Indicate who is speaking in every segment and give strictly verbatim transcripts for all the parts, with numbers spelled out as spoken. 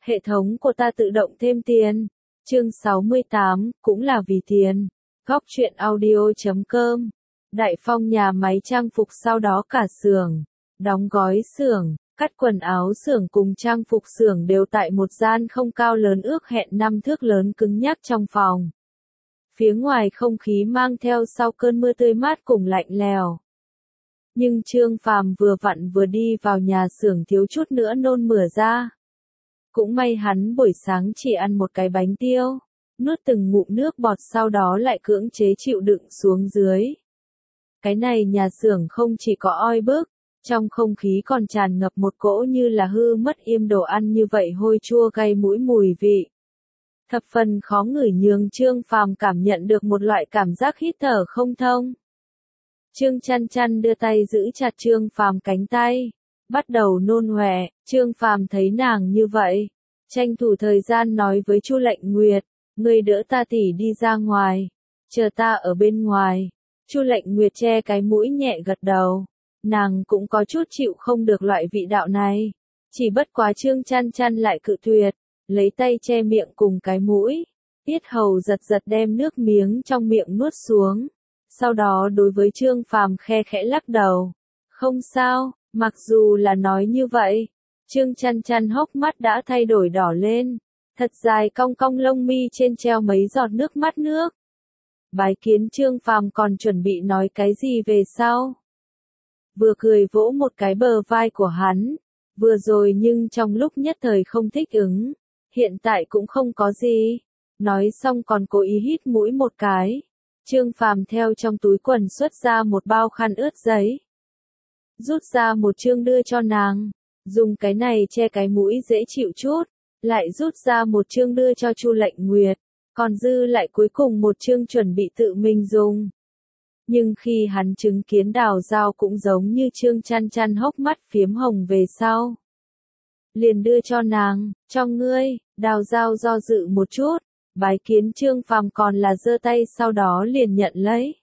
Speaker 1: Hệ thống của ta tự động thêm tiền. Chương sáu mươi tám, cũng là vì tiền. Góc truyện audio chấm com. Đại Phong nhà máy trang phục, sau đó cả xưởng, đóng gói xưởng, cắt quần áo xưởng cùng trang phục xưởng đều tại một gian không cao lớn ước hẹn năm thước lớn cứng nhắc trong phòng. Phía ngoài không khí mang theo sau cơn mưa tươi mát cùng lạnh lèo. Nhưng Trương Phàm vừa vặn vừa đi vào nhà xưởng thiếu chút nữa nôn mửa ra. Cũng may hắn buổi sáng chỉ ăn một cái bánh tiêu, nuốt từng ngụm nước bọt sau đó lại cưỡng chế chịu đựng xuống dưới. Cái này nhà xưởng không chỉ có oi bức, trong không khí còn tràn ngập một cỗ như là hư mất im đồ ăn như vậy hôi chua gây mũi mùi vị. Thập phần khó ngửi nhường Trương Phàm cảm nhận được một loại cảm giác hít thở không thông. Trương Chăn Chăn đưa tay giữ chặt Trương Phàm cánh tay, bắt đầu nôn ọe. Trương Phàm thấy nàng như vậy, tranh thủ thời gian nói với Chu Lệnh Nguyệt, ngươi đỡ ta tỉ đi ra ngoài, chờ ta ở bên ngoài. Chu Lệnh Nguyệt che cái mũi nhẹ gật đầu, nàng cũng có chút chịu không được loại vị đạo này, chỉ bất quá Trương Chăn Chăn lại cự tuyệt, lấy tay che miệng cùng cái mũi, tiết hầu giật giật đem nước miếng trong miệng nuốt xuống, sau đó đối với Trương Phàm khe khẽ lắc đầu, không sao. Mặc dù là nói như vậy, Trương Chăn Chăn hốc mắt đã thay đổi đỏ lên, thật dài cong cong lông mi trên treo mấy giọt nước mắt nước. Bái kiến Trương Phàm còn chuẩn bị nói cái gì về sau. Vừa cười vỗ một cái bờ vai của hắn, vừa rồi nhưng trong lúc nhất thời không thích ứng, hiện tại cũng không có gì. Nói xong còn cố ý hít mũi một cái. Trương Phàm theo trong túi quần xuất ra một bao khăn ướt giấy. Rút ra một chương đưa cho nàng, dùng cái này che cái mũi dễ chịu chút, lại rút ra một chương đưa cho Chu Lệnh Nguyệt, còn dư lại cuối cùng một chương chuẩn bị tự mình dùng. Nhưng khi hắn chứng kiến Đào Dao cũng giống như Trương Chăn Chăn hốc mắt phiếm hồng về sau, liền đưa cho nàng, cho ngươi. Đào Dao do dự một chút, bái kiến Trương Phàm còn là giơ tay sau đó liền nhận lấy.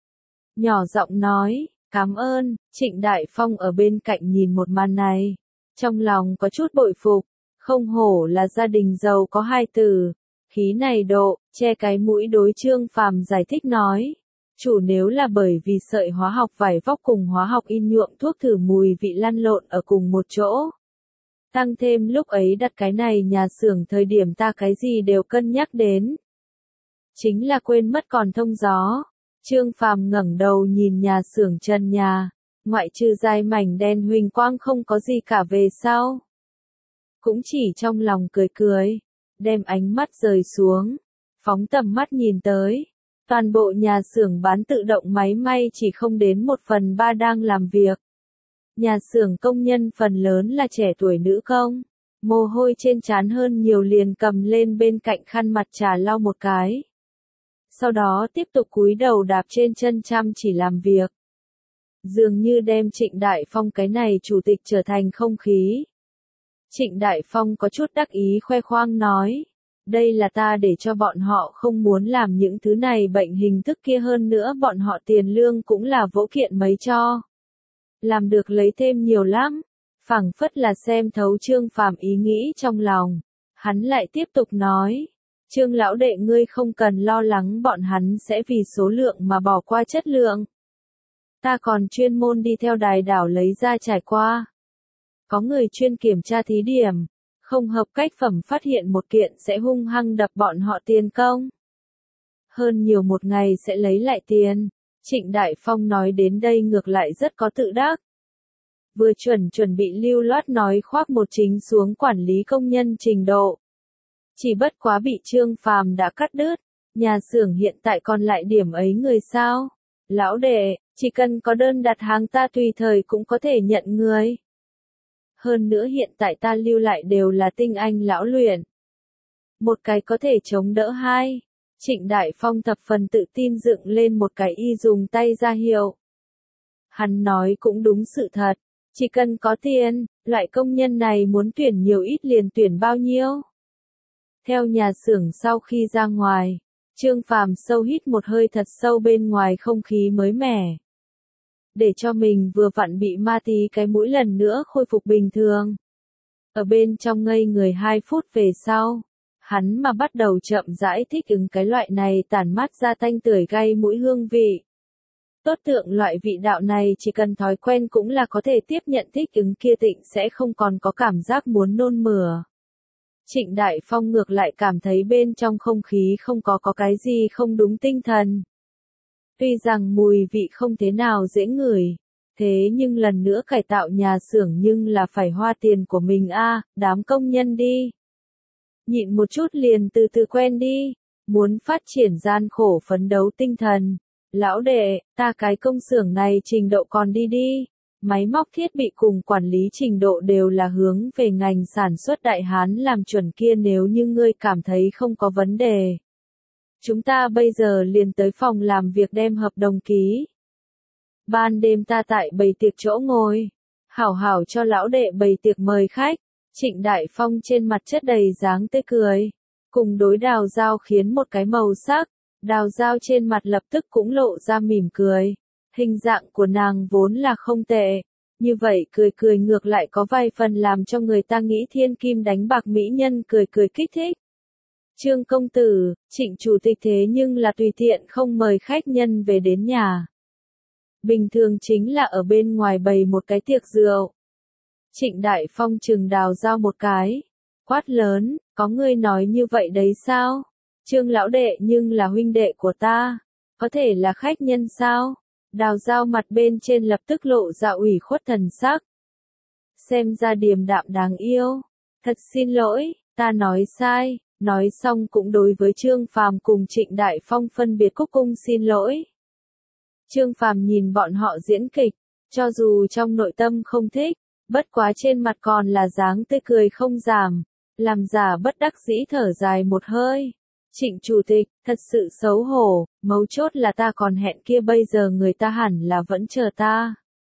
Speaker 1: Nhỏ giọng nói, cảm ơn. Trịnh Đại Phong ở bên cạnh nhìn một màn này, trong lòng có chút bội phục, không hổ là gia đình giàu có hai từ, khí này độ, che cái mũi đối Trương Phàm giải thích nói, chủ nếu là bởi vì sợi hóa học vải vóc cùng hóa học in nhuộm thuốc thử mùi vị lăn lộn ở cùng một chỗ. Tăng thêm lúc ấy đặt cái này nhà xưởng thời điểm ta cái gì đều cân nhắc đến. Chính là quên mất còn thông gió. Trương Phàm ngẩng đầu nhìn nhà xưởng trần nhà, ngoại trừ dài mảnh đen huỳnh quang không có gì cả về sau. Cũng chỉ trong lòng cười cười, đem ánh mắt rời xuống, phóng tầm mắt nhìn tới. Toàn bộ nhà xưởng bán tự động máy may chỉ không đến một phần ba đang làm việc. Nhà xưởng công nhân phần lớn là trẻ tuổi nữ công, mồ hôi trên trán hơn nhiều liền cầm lên bên cạnh khăn mặt trà lau một cái. Sau đó tiếp tục cúi đầu đạp trên chân chăm chỉ làm việc. Dường như đem Trịnh Đại Phong cái này chủ tịch trở thành không khí. Trịnh Đại Phong có chút đắc ý khoe khoang nói, đây là ta để cho bọn họ không muốn làm những thứ này bệnh hình thức kia, hơn nữa bọn họ tiền lương cũng là vỗ kiện mấy cho. Làm được lấy thêm nhiều lắm, phảng phất là xem thấu Trương Phàm ý nghĩ trong lòng. Hắn lại tiếp tục nói, Trương lão đệ ngươi không cần lo lắng bọn hắn sẽ vì số lượng mà bỏ qua chất lượng. Ta còn chuyên môn đi theo đài đảo lấy ra trải qua. Có người chuyên kiểm tra thí điểm, không hợp cách phẩm phát hiện một kiện sẽ hung hăng đập bọn họ tiền công. Hơn nhiều một ngày sẽ lấy lại tiền. Trịnh Đại Phong nói đến đây ngược lại rất có tự đắc. Vừa chuẩn chuẩn bị lưu loát nói khoác một chính xuống quản lý công nhân trình độ. Chỉ bất quá bị Trương Phàm đã cắt đứt, nhà xưởng hiện tại còn lại điểm ấy người sao? Lão đệ, chỉ cần có đơn đặt hàng ta tùy thời cũng có thể nhận người. Hơn nữa hiện tại ta lưu lại đều là tinh anh lão luyện. Một cái có thể chống đỡ hai. Trịnh Đại Phong thập phần tự tin dựng lên một cái y dùng tay ra hiệu. Hắn nói cũng đúng sự thật, chỉ cần có tiền, loại công nhân này muốn tuyển nhiều ít liền tuyển bao nhiêu. Theo nhà xưởng sau khi ra ngoài, Trương Phàm sâu hít một hơi thật sâu bên ngoài không khí mới mẻ. Để cho mình vừa vặn bị ma tí cái mũi lần nữa khôi phục bình thường. Ở bên trong ngây người hai phút về sau, hắn mà bắt đầu chậm rãi thích ứng cái loại này tản mát ra tanh tưởi gây mũi hương vị. Tốt tượng loại vị đạo này chỉ cần thói quen cũng là có thể tiếp nhận thích ứng kia tịnh sẽ không còn có cảm giác muốn nôn mửa. Trịnh Đại Phong ngược lại cảm thấy bên trong không khí không có có cái gì không đúng tinh thần. Tuy rằng mùi vị không thế nào dễ ngửi, thế nhưng lần nữa cải tạo nhà xưởng nhưng là phải hoa tiền của mình a, đám công nhân đi. Nhịn một chút liền từ từ quen đi, muốn phát triển gian khổ phấn đấu tinh thần. Lão đệ, ta cái công xưởng này trình độ còn đi đi, máy móc thiết bị cùng quản lý trình độ đều là hướng về ngành sản xuất Đại Hán làm chuẩn kia nếu như ngươi cảm thấy không có vấn đề. Chúng ta bây giờ liền tới phòng làm việc đem hợp đồng ký. Ban đêm ta tại bày tiệc chỗ ngồi, hảo hảo cho lão đệ bày tiệc mời khách. Trịnh Đại Phong trên mặt chất đầy dáng tươi cười, cùng đối Đào Dao khiến một cái màu sắc. Đào Dao trên mặt lập tức cũng lộ ra mỉm cười. Hình dạng của nàng vốn là không tệ, như vậy cười cười ngược lại có vài phần làm cho người ta nghĩ thiên kim đánh bạc mỹ nhân cười cười kích thích. Trương công tử, Trịnh chủ tịch thế nhưng là tùy tiện không mời khách nhân về đến nhà. Bình thường chính là ở bên ngoài bày một cái tiệc rượu. Trịnh Đại Phong chừng Đào Dao một cái, quát lớn, có người nói như vậy đấy sao? Trương lão đệ nhưng là huynh đệ của ta, có thể là khách nhân sao? Đào Dao mặt bên trên lập tức lộ ra ủy khuất thần sắc. Xem ra điềm đạm đáng yêu, thật xin lỗi, ta nói sai, nói xong cũng đối với Trương Phàm cùng Trịnh Đại Phong phân biệt cúc cung xin lỗi. Trương Phàm nhìn bọn họ diễn kịch, cho dù trong nội tâm không thích, bất quá trên mặt còn là dáng tươi cười không giảm, làm giả bất đắc dĩ thở dài một hơi. Trịnh chủ tịch, thật sự xấu hổ, mấu chốt là ta còn hẹn kia bây giờ người ta hẳn là vẫn chờ ta.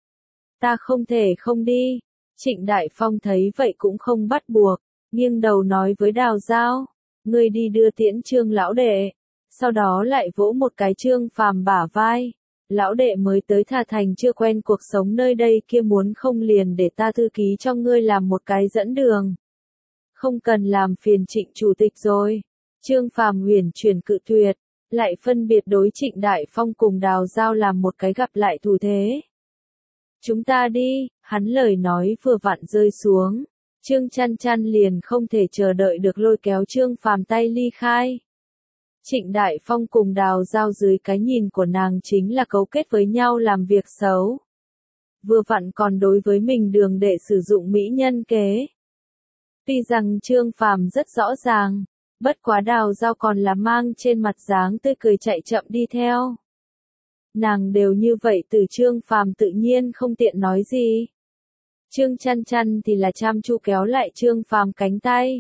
Speaker 1: Ta không thể không đi. Trịnh Đại Phong thấy vậy cũng không bắt buộc, nghiêng đầu nói với Đào Dao, ngươi đi đưa tiễn Trương lão đệ, sau đó lại vỗ một cái Trương Phàm bả vai. Lão đệ mới tới Thà Thành chưa quen cuộc sống nơi đây kia muốn không liền để ta thư ký cho ngươi làm một cái dẫn đường. Không cần làm phiền Trịnh chủ tịch rồi. Trương Phàm huyền chuyển cự tuyệt, lại phân biệt đối Trịnh Đại Phong cùng Đào Dao làm một cái gặp lại thủ thế. Chúng ta đi, hắn lời nói vừa vặn rơi xuống, Trương Chăn Chăn liền không thể chờ đợi được lôi kéo Trương Phàm tay ly khai. Trịnh Đại Phong cùng Đào Dao dưới cái nhìn của nàng chính là cấu kết với nhau làm việc xấu. Vừa vặn còn đối với mình đường để sử dụng mỹ nhân kế. Tuy rằng Trương Phàm rất rõ ràng, bất quá Đào Dao còn là mang trên mặt dáng tươi cười chạy chậm đi theo. Nàng đều như vậy từ Trương Phàm tự nhiên không tiện nói gì. Trương Chăn Chăn thì là chăm chú kéo lại Trương Phàm cánh tay.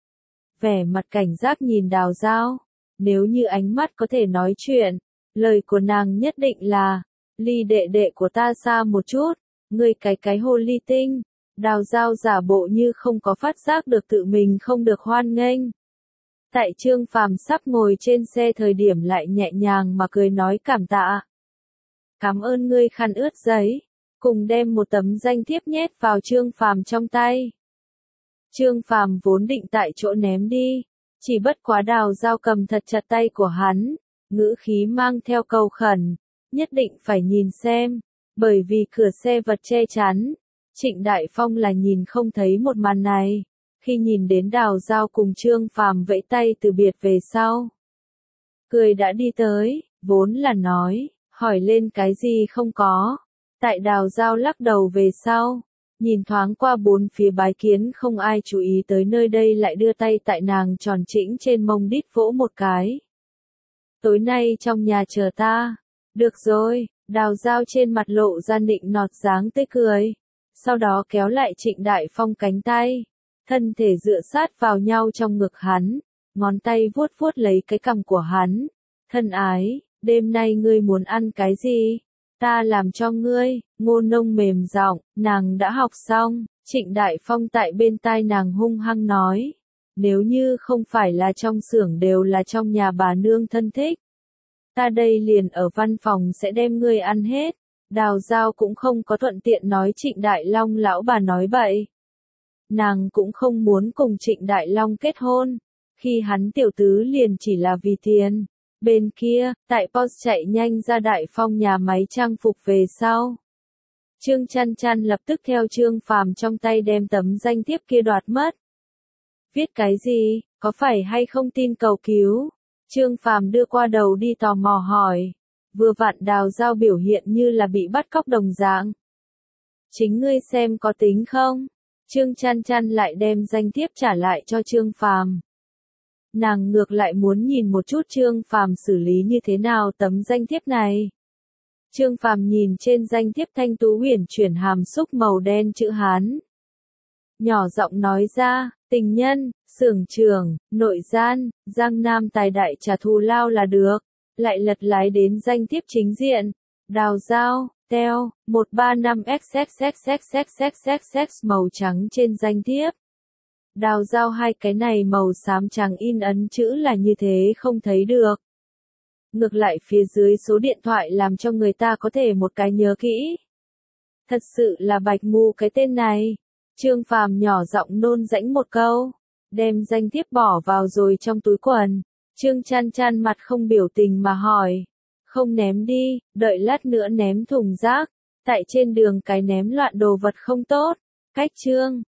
Speaker 1: Vẻ mặt cảnh giác nhìn Đào Dao, nếu như ánh mắt có thể nói chuyện, lời của nàng nhất định là, ly đệ đệ của ta xa một chút, ngươi cái cái hồ ly tinh. Đào Dao giả bộ như không có phát giác được tự mình không được hoan nghênh. Tại Trương Phàm sắp ngồi trên xe thời điểm lại nhẹ nhàng mà cười nói cảm tạ. Cảm ơn ngươi khăn ướt giấy, cùng đem một tấm danh thiếp nhét vào Trương Phàm trong tay. Trương Phàm vốn định tại chỗ ném đi, chỉ bất quá Đào Dao cầm thật chặt tay của hắn, ngữ khí mang theo cầu khẩn, nhất định phải nhìn xem, bởi vì cửa xe vật che chắn. Trịnh Đại Phong là nhìn không thấy một màn này, khi nhìn đến Đào Dao cùng Trương Phàm vẫy tay từ biệt về sau. Cười đã đi tới, vốn là nói, hỏi lên cái gì không có. Tại Đào Dao lắc đầu về sau, nhìn thoáng qua bốn phía bái kiến không ai chú ý tới nơi đây lại đưa tay tại nàng tròn chỉnh trên mông đít vỗ một cái. Tối nay trong nhà chờ ta. Được rồi, Đào Dao trên mặt lộ ra nịnh nọt dáng tươi cười. Sau đó kéo lại Trịnh Đại Phong cánh tay, thân thể dựa sát vào nhau trong ngực hắn, ngón tay vuốt vuốt lấy cái cằm của hắn. Thân ái, đêm nay ngươi muốn ăn cái gì? Ta làm cho ngươi. Ngôn nông mềm giọng, nàng đã học xong. Trịnh Đại Phong tại bên tai nàng hung hăng nói, nếu như không phải là trong xưởng đều là trong nhà bà nương thân thích, ta đây liền ở văn phòng sẽ đem ngươi ăn hết. Đào Dao cũng không có thuận tiện nói Trịnh Đại Long lão bà nói bậy. Nàng cũng không muốn cùng Trịnh Đại Long kết hôn. Khi hắn tiểu tứ liền chỉ là vì tiền. Bên kia, tại Porsche chạy nhanh ra Đại Phong nhà máy trang phục về sau. Trương Chăn Chăn lập tức theo Trương Phàm trong tay đem tấm danh thiếp kia đoạt mất. Viết cái gì, có phải hay không tin cầu cứu? Trương Phàm đưa qua đầu đi tò mò hỏi. Vừa vặn Đào Giao biểu hiện như là bị bắt cóc đồng dạng. Chính ngươi xem có tính không? Trương Chăn Chăn lại đem danh thiếp trả lại cho Trương Phàm. Nàng ngược lại muốn nhìn một chút Trương Phàm xử lý như thế nào tấm danh thiếp này. Trương Phàm nhìn trên danh thiếp thanh tú huyền chuyển hàm xúc màu đen chữ Hán. Nhỏ giọng nói ra, tình nhân, xưởng trưởng, nội gian, Giang Nam tài đại trả thù lao là được. Lại lật lái đến danh thiếp chính diện. Đào Giao, teo, một ba năm x x x x x x x x màu trắng trên danh thiếp. Đào Giao hai cái này màu xám trắng in ấn chữ là như thế không thấy được. Ngược lại phía dưới số điện thoại làm cho người ta có thể một cái nhớ kỹ. Thật sự là bạch ngu cái tên này. Trương Phàm nhỏ giọng nôn rãnh một câu, đem danh thiếp bỏ vào rồi trong túi quần. Trương Chăn Chăn mặt không biểu tình mà hỏi, không ném đi, đợi lát nữa ném thùng rác, tại trên đường cái ném loạn đồ vật không tốt. Cách Trương